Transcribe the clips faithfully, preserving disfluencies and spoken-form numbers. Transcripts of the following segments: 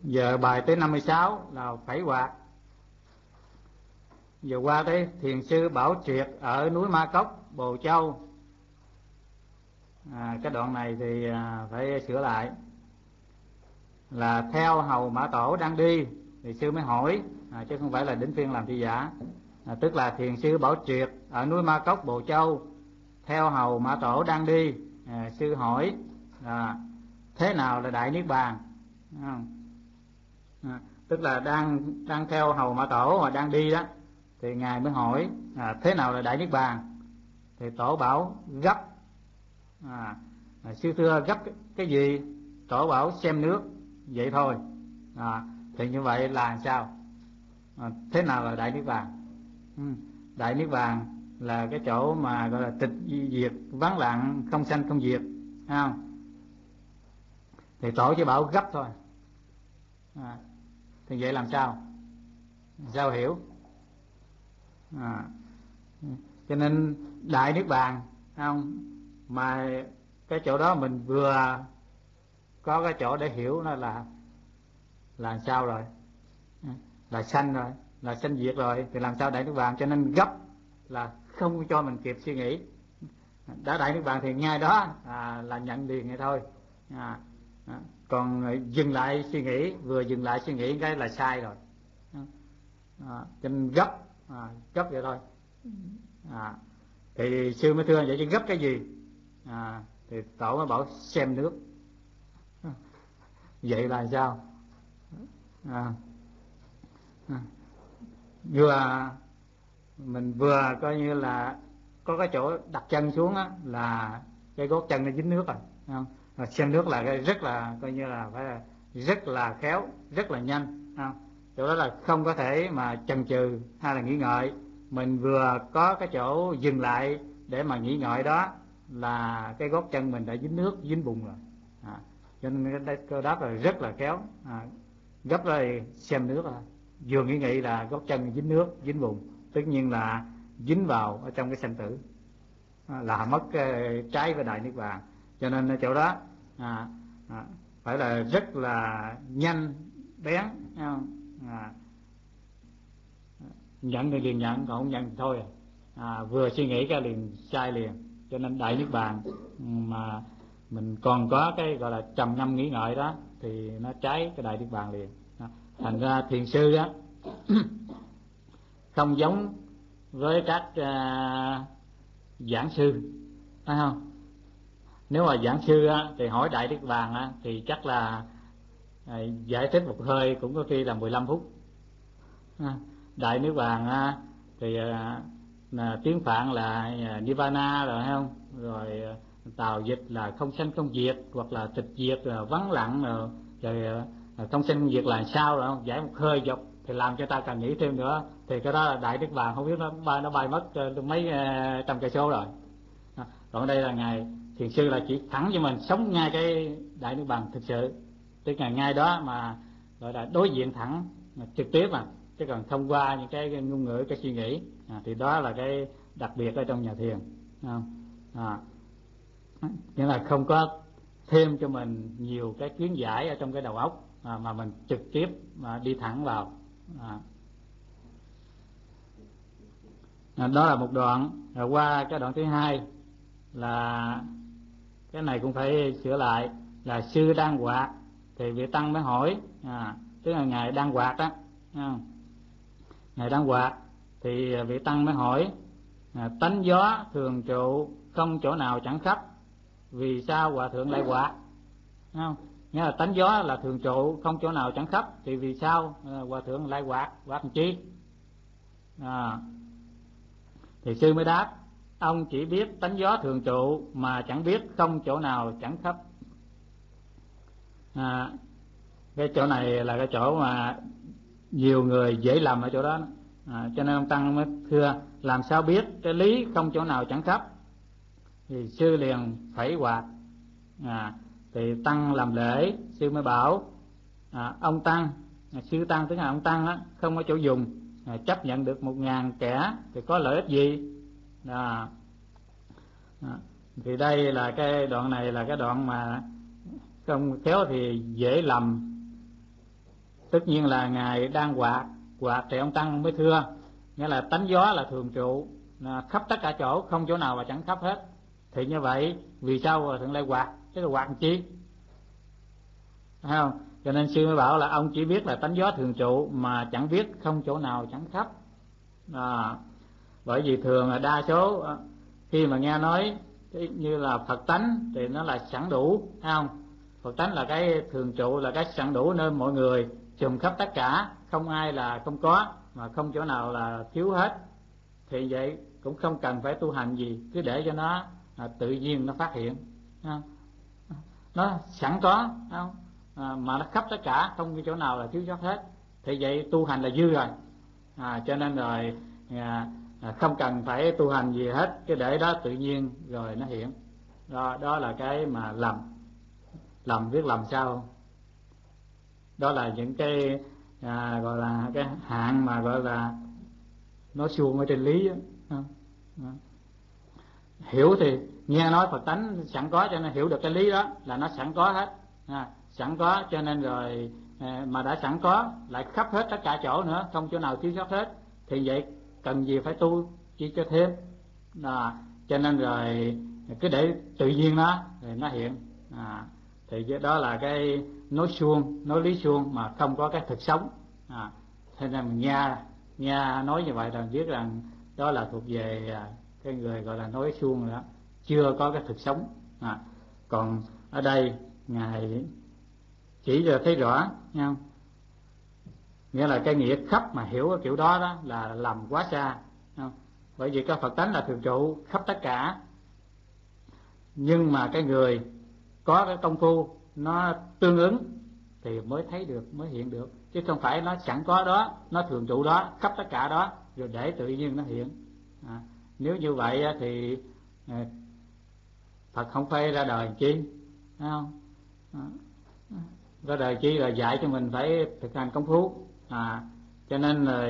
Giờ bài tới năm mươi sáu là phẩy quạt. Giờ qua tới thiền sư Bảo Triệt ở núi Ma Cốc, Bồ Châu. À, cái đoạn này thì à, phải sửa lại. Là theo hầu Mã Tổ đang đi thì sư mới hỏi, à, chứ không phải là đỉnh phiên làm thi giả. À, tức là thiền sư Bảo Triệt ở núi Ma Cốc, Bồ Châu, theo hầu Mã Tổ đang đi. À, sư hỏi à, thế nào là đại niết bàn? À, à, tức là đang đang theo hầu Mã Tổ mà đang đi đó, thì ngài mới hỏi à, thế nào là đại niết bàn? Thì Tổ bảo gấp. À, à, sư thưa gấp cái, cái gì? Tổ bảo xem nước. Vậy thôi. À, thì như vậy là sao? À, thế nào là đại niết bàn? Ừ, đại niết bàn là cái chỗ mà gọi là tịch diệt, vắng lặng, không sanh không diệt, thấy không? Thì Tổ chỉ bảo gấp thôi. À, thì vậy làm sao? Sao hiểu? À, cho nên đại niết bàn, không? Mà cái chỗ đó mình vừa có cái chỗ để hiểu nó là là sao rồi? Là sanh rồi, là sanh diệt rồi, thì làm sao đại niết bàn? Cho nên gấp là không cho mình kịp suy nghĩ. Đã đại niết bàn thì ngay đó à, là nhận liền ngay thôi. À, à, còn dừng lại suy nghĩ, vừa dừng lại suy nghĩ cái là sai rồi. À, cho nên gấp, à, gấp vậy thôi. À, thì sư mới thưa vậy chứ gấp cái gì? À, thì Tổ mới bảo xem nước. Vậy là sao? À, à, vừa mình vừa coi như là có cái chỗ đặt chân xuống á, là cái gót chân nó dính nước rồi, không? Rồi xem nước là cái rất là coi như là phải là rất là khéo, rất là nhanh, không? Chỗ đó là không có thể mà chần chừ hay là nghĩ ngợi. Mình vừa có cái chỗ dừng lại để mà nghĩ ngợi đó là cái gót chân mình đã dính nước, dính bùn rồi. À, cho nên cái cơ đáp là rất là khéo. À, gấp rồi xem nước rồi, vừa nghĩ nghĩ là gót chân dính nước, dính bùn, tất nhiên là dính vào ở trong cái sanh tử, là mất cái trái với đại niết bàn. Cho nên ở chỗ đó à, à, phải là rất là nhanh bén, à, nhận thì liền nhận, còn không nhận thì thôi. À, vừa suy nghĩ cái liền sai liền. Cho nên đại niết bàn mà mình còn có cái gọi là trầm ngâm nghĩ ngợi đó thì nó trái cái đại niết bàn liền. À, thành ra thiền sư đó không giống với các uh, giảng sư, phải không? Nếu mà giảng sư á, thì hỏi đại niết bàn á, thì chắc là à, giải thích một hơi cũng có khi là mười lăm phút. À, đại niết bàn á, thì à, là tiếng Phạn là à, nirvana rồi, thấy không? Rồi à, tào dịch là không sanh không diệt, hoặc là tịch diệt là vắng lặng, rồi, rồi à, không sanh không diệt là sao rồi không? Giải một hơi dọc thì làm cho ta càng nghĩ thêm nữa, thì cái đó là đại niết bàn không biết nó bay nó bay mất mấy uh, trăm cây số rồi. À, còn đây là ngài thiền sư là chỉ thẳng cho mình sống ngay cái đại niết bàn thực sự, tức là ngay đó mà gọi là đối diện thẳng trực tiếp mà, chứ còn thông qua những cái ngôn ngữ, cái suy nghĩ. À, thì đó là cái đặc biệt ở trong nhà thiền, à, nghĩa là không có thêm cho mình nhiều cái kiến giải ở trong cái đầu óc, à, mà mình trực tiếp mà đi thẳng vào. À, à, đó là một đoạn. Rồi qua cái đoạn thứ hai là cái này cũng phải sửa lại, là sư đang quạt thì vị tăng mới hỏi, à, tức là ngài đang quạt đó, ngài đang quạt thì vị tăng mới hỏi, à, tánh gió thường trụ không chỗ nào chẳng khắp, vì sao hòa thượng lại quạt? Không? Nghĩa là tánh gió là thường trụ không chỗ nào chẳng khắp, thì vì sao à, hòa thượng lại quạt? Quạt làm chi? À, thì sư mới đáp, ông chỉ biết tánh gió thường trụ mà chẳng biết không chỗ nào chẳng khắp. À, cái chỗ này là cái chỗ mà nhiều người dễ lầm ở chỗ đó, à, cho nên ông tăng mới thưa làm sao biết cái lý không chỗ nào chẳng khắp? Thì sư liền phẩy quạt. À, thì tăng làm lễ, sư mới bảo, à, ông tăng, à, sư tăng tức là ông tăng á, không có chỗ dùng, à, chấp nhận được một ngàn kẻ thì có lợi ích gì? À, à, thì đây là cái đoạn này là cái đoạn mà không khéo thì dễ lầm tất nhiên là ngài đang quạt quạt thì ông tăng mới thưa, nghĩa là tánh gió là thường trụ, khắp tất cả chỗ, không chỗ nào mà chẳng khắp hết. Thì như vậy vì sao thượng lại quạt, chứ là quạt làm chi, phải không? Cho nên sư mới bảo là ông chỉ biết là tánh gió thường trụ mà chẳng biết không chỗ nào chẳng khắp. À, bởi vì thường là đa số khi mà nghe nói như là Phật tánh thì nó là sẵn đủ, phải không? Phật tánh là cái thường trụ, là cái sẵn đủ nơi mọi người, trùm khắp tất cả, không ai là không có, mà không chỗ nào là thiếu hết. Thì vậy cũng không cần phải tu hành gì, cứ để cho nó à, tự nhiên nó phát hiện, không? Nó sẵn có, không? À, mà nó khắp tất cả, không có chỗ nào là thiếu sót hết. Thì vậy tu hành là dư rồi. À, cho nên rồi à, à, không cần phải tu hành gì hết, cứ để đó tự nhiên rồi nó hiện. Đó, đó là cái mà lầm. Lầm biết làm sao? Đó là những cái à, gọi là cái hạng mà gọi là nó suông ở trên lý đó. Đó. Hiểu thì nghe nói Phật tánh sẵn có, cho nên hiểu được cái lý đó là nó sẵn có hết. À, sẵn có cho nên rồi à, mà đã sẵn có lại khắp hết tất cả chỗ nữa, không chỗ nào thiếu sót hết. Thì vậy cần gì phải tu chỉ cho thêm. À, cho nên rồi cứ để tự nhiên nó rồi nó hiện. À, thì đó là cái nói suông, nói lý suông mà không có cái thực sống. À, thế nên mình nghe nghe nói như vậy là biết rằng đó là thuộc về cái người gọi là nói suông đó, chưa có cái thực sống. À, còn ở đây ngài chỉ cho thấy rõ, nghe không? Nghĩa là cái nghĩa khắp mà hiểu cái kiểu đó đó là lầm quá xa, không? Bởi vì cái Phật tánh là thường trụ khắp tất cả, nhưng mà cái người có cái công phu nó tương ứng thì mới thấy được, mới hiện được, chứ không phải nó sẵn có đó, nó thường trụ đó, khắp tất cả đó, rồi để tự nhiên nó hiện. À, nếu như vậy thì Phật không phải ra đời chi, phải không? À, ra đời chi là dạy cho mình phải thực hành công phu. À, cho nên là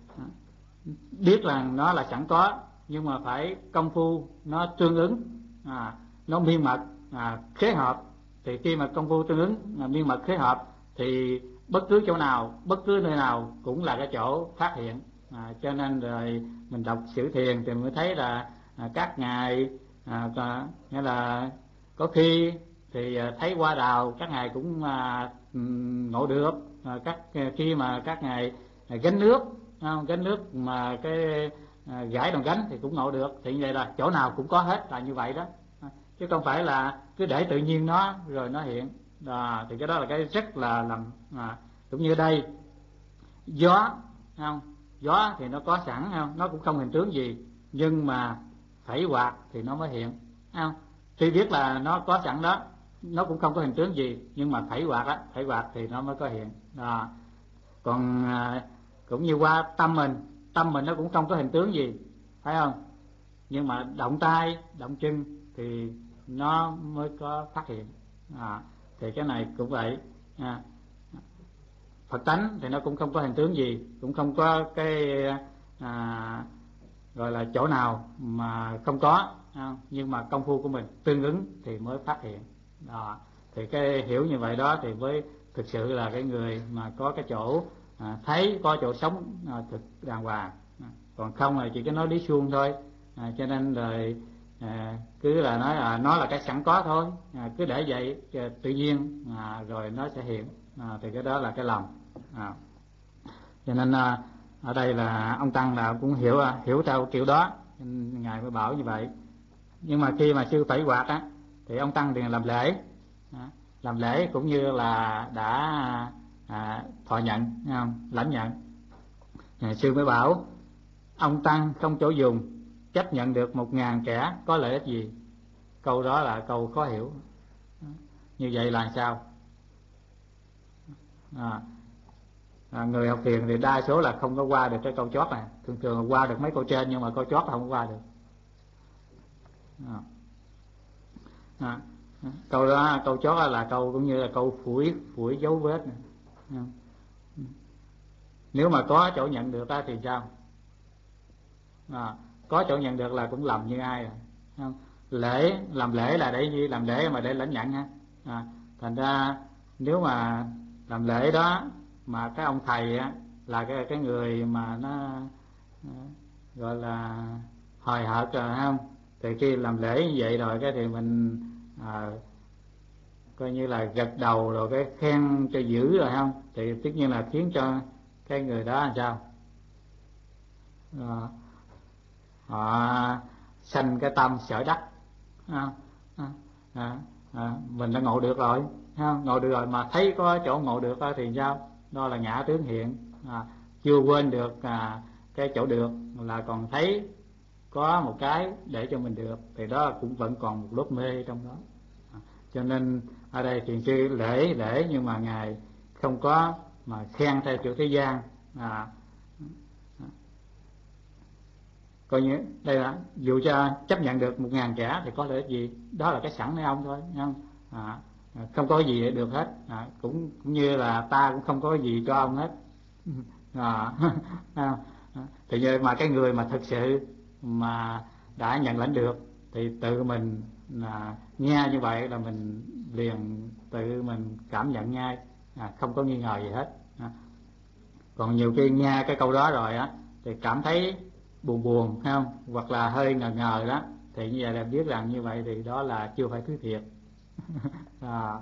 biết là nó là sẵn có, nhưng mà phải công phu nó tương ứng, à, nó miên mật, à, khế hợp. Thì khi mà công phu tương ứng, à, miên mật khế hợp thì bất cứ chỗ nào, bất cứ nơi nào cũng là cái chỗ phát hiện. À, cho nên rồi mình đọc sử thiền thì mới thấy là à, các ngài à, à, nghĩa là có khi thì thấy hoa đào các ngài cũng à, ngộ được. À, các khi mà các ngài gánh nước, không? Gánh nước mà cái à, gãi đòn gánh thì cũng ngộ được. Thì như vậy là chỗ nào cũng có hết, là như vậy đó. À, chứ không phải là cứ để tự nhiên nó rồi nó hiện. À, thì cái đó là cái rất là lầm. À, cũng như đây gió, không? Gió thì nó có sẵn, không? Nó cũng không hình tướng gì, nhưng mà phẩy quạt thì nó mới hiện, không? Tuy biết là nó có sẵn đó, nó cũng không có hình tướng gì, nhưng mà phẩy quạt á, phẩy quạt thì nó mới có hiện. À, còn à, cũng như qua tâm mình, tâm mình nó cũng không có hình tướng gì, phải không? Nhưng mà động tay, động chân thì nó mới có phát hiện. À, thì cái này cũng vậy. À, Phật tánh thì nó cũng không có hình tướng gì, cũng không có cái à, gọi là chỗ nào mà không có, không? Nhưng mà công phu của mình tương ứng thì mới phát hiện. Đó. Thì cái hiểu như vậy đó thì mới thực sự là cái người mà có cái chỗ à, thấy, có chỗ sống à, thực đàng hoàng. À, còn không là chỉ cái nói lý suông thôi. À, cho nên rồi à, cứ là nói là nó là cái sẵn có thôi. À, cứ để vậy tự nhiên à, rồi nó sẽ hiện. À, thì cái đó là cái lòng. À, cho nên à, ở đây là ông tăng là cũng hiểu hiểu theo kiểu đó, ngài mới bảo như vậy. Nhưng mà khi mà sư phẩy quạt á thì ông tăng liền làm lễ. À, làm lễ cũng như là đã à, thọ nhận, không? Lãnh nhận. À, sư mới bảo ông tăng không chỗ dùng, chấp nhận được một ngàn kẻ có lợi ích gì. Câu đó là câu khó hiểu. Như vậy là sao? À, à, người học thiền thì đa số là không có qua được cái câu chót này, thường thường qua được mấy câu trên nhưng mà câu chót là không qua được. À, à, câu đó, câu chót là câu cũng như là câu phủi phủi dấu vết này. Nếu mà có chỗ nhận được thì sao? À, có chỗ nhận được là cũng lầm như ai rồi, không? Lễ, làm lễ là để gì? Làm lễ mà để lãnh nhận ha. À, thành ra nếu mà làm lễ đó mà cái ông thầy á là cái cái người mà nó gọi là hời hợt rồi không, thì khi làm lễ như vậy rồi cái thì mình à, coi như là gật đầu rồi cái khen cho dữ rồi không, thì tất nhiên là khiến cho cái người đó làm sao à, họ sanh cái tâm sở đắc à, à, à, à, mình đã ngộ được rồi không? Ngộ được rồi mà thấy có chỗ ngộ được đó thì sao, đó là ngã tướng hiện à, chưa quên được à, cái chỗ được là còn thấy có một cái để cho mình được, thì đó cũng vẫn còn một lớp mê trong đó à, cho nên ở đây thiền sư lễ lễ nhưng mà ngài không có mà khen theo kiểu thế gian à, coi như đây là dù cho chấp nhận được một ngàn kẻ thì có lợi ích gì, đó là cái sẵn của ông thôi không à, không có gì để được hết à, cũng cũng như là ta cũng không có gì cho ông hết à, à, thì như mà cái người mà thực sự mà đã nhận lãnh được thì tự mình là nghe như vậy là mình liền tự mình cảm nhận ngay à, không có nghi ngờ gì hết à. Còn nhiều khi nghe cái câu đó rồi á thì cảm thấy buồn buồn phải không, hoặc là hơi ngờ ngờ đó, thì như vậy là biết rằng như vậy thì đó là chưa phải thứ thiệt à.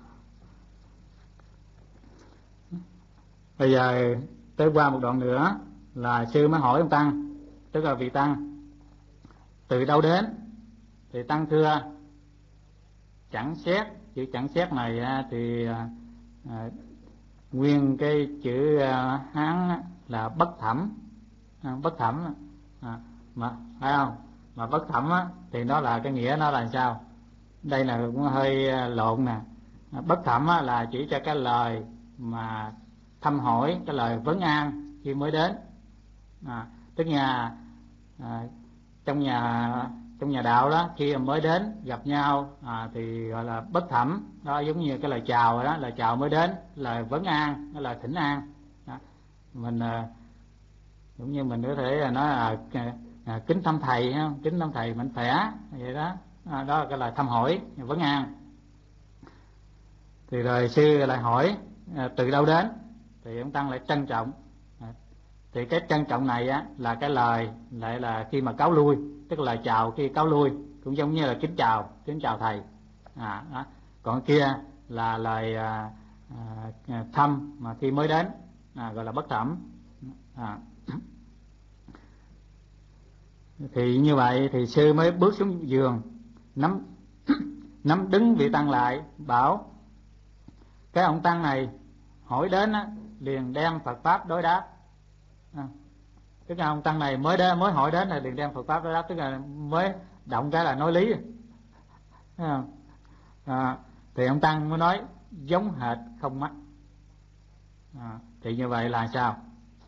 Bây giờ tới qua một đoạn nữa là sư mới hỏi ông tăng, tức là vị tăng từ đâu đến, thì tăng thưa chẳng xét. Chữ chẳng xét này thì à, nguyên cái chữ à, Hán là bất thẩm à, bất thẩm à, mà phải không, mà bất thẩm á, thì nó là cái nghĩa nó là sao, đây là cũng hơi lộn nè. Bất thẩm á, là chỉ cho cái lời mà thăm hỏi, cái lời vấn an khi mới đến à, tức nhà à, trong nhà trong nhà đạo đó, khi mới đến gặp nhau à, thì gọi là bất thẩm, đó giống như cái lời chào đó, lời chào mới đến, lời vấn an, cái lời thỉnh an đó. Mình à, cũng như mình có thể là nói là à, kính thăm thầy không, kính thăm thầy mạnh khỏe vậy đó à, đó là cái lời thăm hỏi vấn an. Thì rồi sư lại hỏi à, từ đâu đến, thì ông tăng lại trân trọng à, thì cái trân trọng này á là cái lời lại là khi mà cáo lui, tức là lời chào khi cáo lui, cũng giống như là kính chào, kính chào thầy à, đó. Còn kia là lời à, à, thăm mà khi mới đến à, gọi là bất thẩm à. Thì như vậy thì sư mới bước xuống giường, nắm nắm đứng vị tăng lại, bảo cái ông tăng này hỏi đến á, liền đem Phật pháp đối đáp à, tức là ông tăng này mới đến, mới hỏi đến là liền đem Phật pháp đối đáp, tức là mới động cái là nói lý à, à, thì ông tăng mới nói giống hệt không mắc à, thì như vậy là sao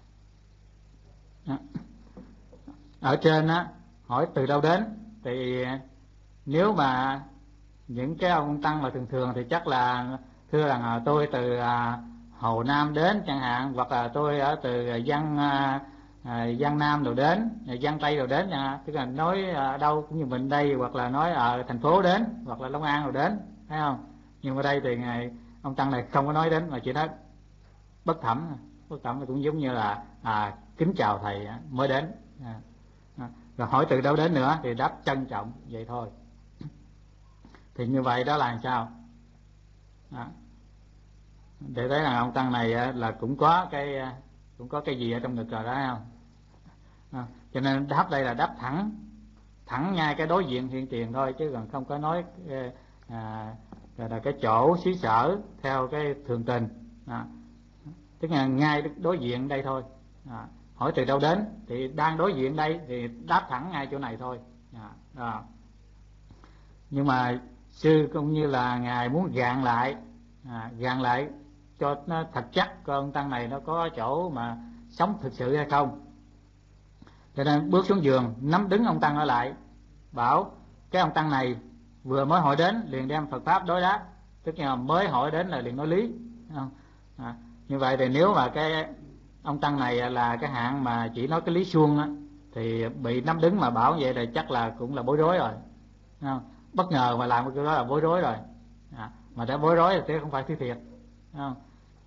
à, ở trên á hỏi từ đâu đến, thì nếu mà những cái ông tăng mà thường thường thì chắc là thưa rằng à, tôi từ à, Hồ Nam đến chẳng hạn, hoặc là tôi ở từ Giang à, à, Giang Nam rồi đến, Giang Tây rồi đến chẳng hạn, tức là nói ở đâu cũng như mình đây, hoặc là nói ở thành phố đến, hoặc là Long An rồi đến, thấy không? Nhưng ở đây thì ngài ông tăng này không có nói đến, mà chỉ nói bất thẩm. Bất thẩm cũng giống như là à, kính chào thầy mới đến à, à, rồi hỏi từ đâu đến nữa thì đáp trân trọng vậy thôi. Thì như vậy đó là sao à, để thấy là ông tăng này là cũng có cái cũng có cái gì ở trong ngực rồi đó không à, cho nên đáp đây là đáp thẳng thẳng ngay cái đối diện hiện tiền thôi, chứ còn không có nói à, là cái chỗ xí sở theo cái thường tình à, tức là ngay đối diện đây thôi à, hỏi từ đâu đến thì đang đối diện đây thì đáp thẳng ngay chỗ này thôi à, à. Nhưng mà sư cũng như là ngài muốn gạn lại à, gạn lại cho nó thật chắc coi ông tăng này nó có chỗ mà sống thực sự hay không, cho nên bước xuống giường nắm đứng ông tăng ở lại, bảo cái ông tăng này vừa mới hỏi đến liền đem Phật pháp đối đáp, tức là mới hỏi đến là liền nói lý không? À, như vậy thì nếu mà cái ông tăng này là cái hạng mà chỉ nói cái lý suông á, thì bị nắm đứng mà bảo vậy thì chắc là cũng là bối rối rồi không? Bất ngờ mà làm cái đó là bối rối rồi à, mà đã bối rối thì không phải thứ thiệt không?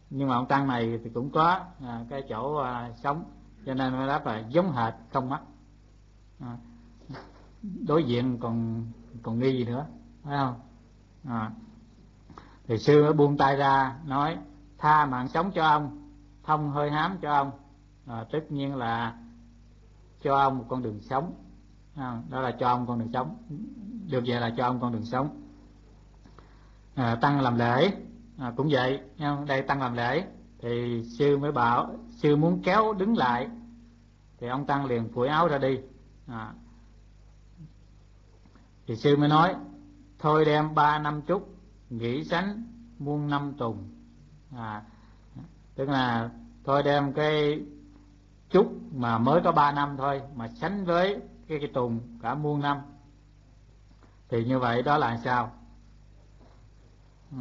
nhưng mà ông tăng này thì cũng có à, cái chỗ à, sống, cho nên mới đáp là giống hệt không mắt. À, đối diện còn còn nghi gì nữa, phải không? À, thì sư mới buông tay ra nói tha mạng sống cho ông, thông hơi hám cho ông, à, tất nhiên là cho ông một con đường sống. À, đó là cho ông con đường sống, được vậy là cho ông con đường sống. À, tăng làm lễ à, cũng vậy, đây tăng làm lễ thì sư mới bảo, sư muốn kéo đứng lại thì ông tăng liền phủi áo ra đi. À, thì sư mới nói thôi đem ba năm trúc nghỉ sánh muôn năm tùng. À, tức là thôi đem cái trúc mà mới có ba năm thôi mà sánh với cái, cái tùng cả muôn năm, thì như vậy đó là sao? Ừ.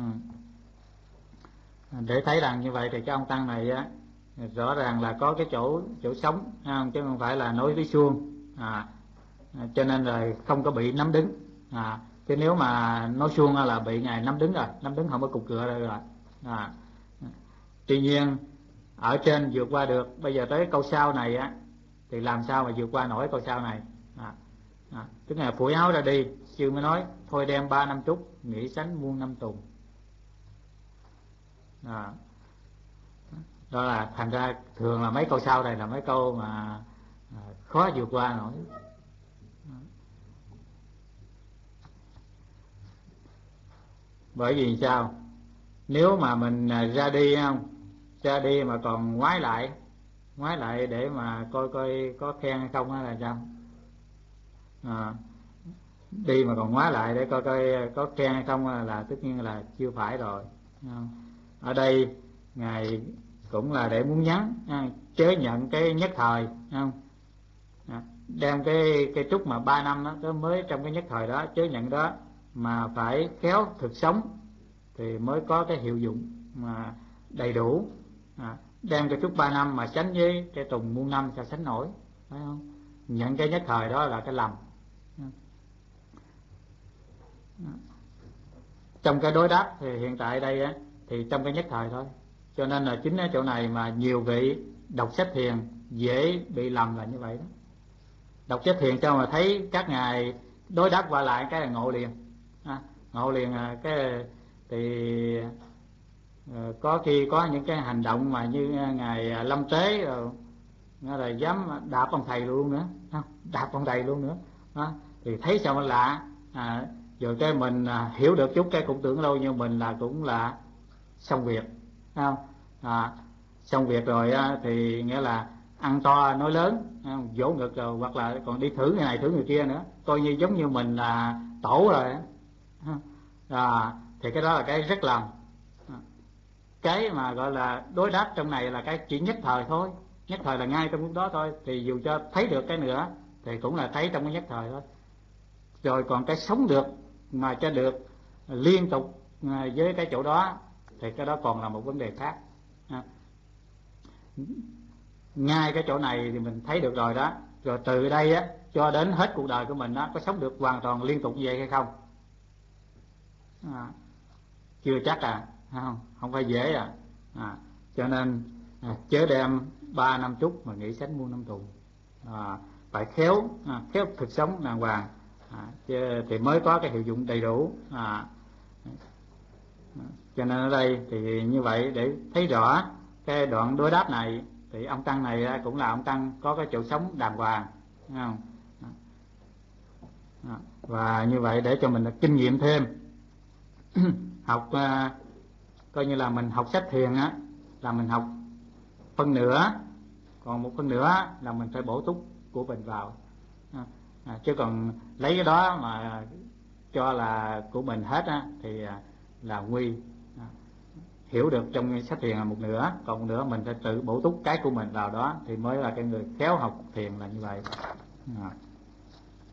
Để thấy rằng như vậy thì cái ông tăng này á, rõ ràng là có cái chỗ chỗ sống, chứ không phải là nối với suông. À, cho nên là không có bị nắm đứng. À, chứ nếu mà nói suông là bị ngài nắm đứng rồi, nắm đứng không có cục cửa rồi. À, tuy nhiên ở trên vượt qua được, bây giờ tới câu sau này á thì làm sao mà vượt qua nổi câu sau này? À, à, tức là phủi áo ra đi, sư mới nói thôi đem ba năm trúc nghỉ sánh muôn năm tùng. À, đó là thành ra thường là mấy câu sau này là mấy câu mà à, khó vượt qua nổi. Bởi vì sao? Nếu mà mình ra đi không, ra đi mà còn ngoái lại, ngoái lại để mà coi coi có khen hay không là sao? À, đi mà còn ngoái lại để coi coi có khen hay không là, là tất nhiên là chưa phải rồi. Ở đây ngài cũng là để muốn nhắn chớ nhận cái nhất thời, không? À, đem cái cái trúc mà ba năm đó, đó mới trong cái nhất thời đó chớ nhận đó, mà phải khéo thực sống thì mới có cái hiệu dụng mà đầy đủ. À, đem cái trúc ba năm mà sánh với cái tùng muôn năm sao sánh nổi, phải không? Nhận cái nhất thời đó là cái lầm. Trong cái đối đáp thì hiện tại đây á, thì trong cái nhất thời thôi, cho nên là chính ở chỗ này mà nhiều vị đọc sách thiền dễ bị lầm là như vậy đó. Đọc sách thiền cho mà thấy các ngài đối đáp qua lại cái là ngộ liền. À, ngộ liền cái thì có khi có những cái hành động mà như ngài Lâm Tế rồi là dám đạp ông thầy luôn nữa, không? Đạp ông thầy luôn nữa đó, thì thấy sao mà lạ. À, rồi cái mình à, hiểu được chút cái cũng tưởng lâu như mình là cũng là xong việc, không? À, xong việc rồi á, thì nghĩa là ăn to nói lớn, không? Vỗ ngực rồi, hoặc là còn đi thử người này thử người kia nữa, coi như giống như mình là tổ rồi. À, thì cái đó là cái rất lầm. Cái mà gọi là đối đáp trong này là cái chỉ nhất thời thôi, nhất thời là ngay trong lúc đó thôi, thì dù cho thấy được cái nữa thì cũng là thấy trong cái nhất thời thôi. Rồi còn cái sống được mà cho được liên tục với cái chỗ đó thì cái đó còn là một vấn đề khác. À, ngay cái chỗ này thì mình thấy được rồi đó, rồi từ đây á cho đến hết cuộc đời của mình đó có sống được hoàn toàn liên tục như vậy hay không? À, chưa chắc à, không, không phải dễ à. À, cho nên à, chớ đem ba năm trúc mà nghĩ sánh muôn năm tù. À, phải khéo à, khéo thực sống đàng hoàng, à, chứ, thì mới có cái hiệu dụng đầy đủ. À, cho nên ở đây thì như vậy để thấy rõ cái đoạn đối đáp này thì ông tăng này cũng là ông tăng có cái chỗ sống đàng hoàng, không? À, và như vậy để cho mình kinh nghiệm thêm. Học à, coi như là mình học sách thiền á là mình học phân nửa, còn một phân nửa là mình phải bổ túc của mình vào. À, à, chứ còn lấy cái đó mà cho là của mình hết á thì là nguy. À, hiểu được trong sách thiền là một nửa, còn một nửa mình phải tự bổ túc cái của mình vào đó thì mới là cái người khéo học thiền là như vậy. À.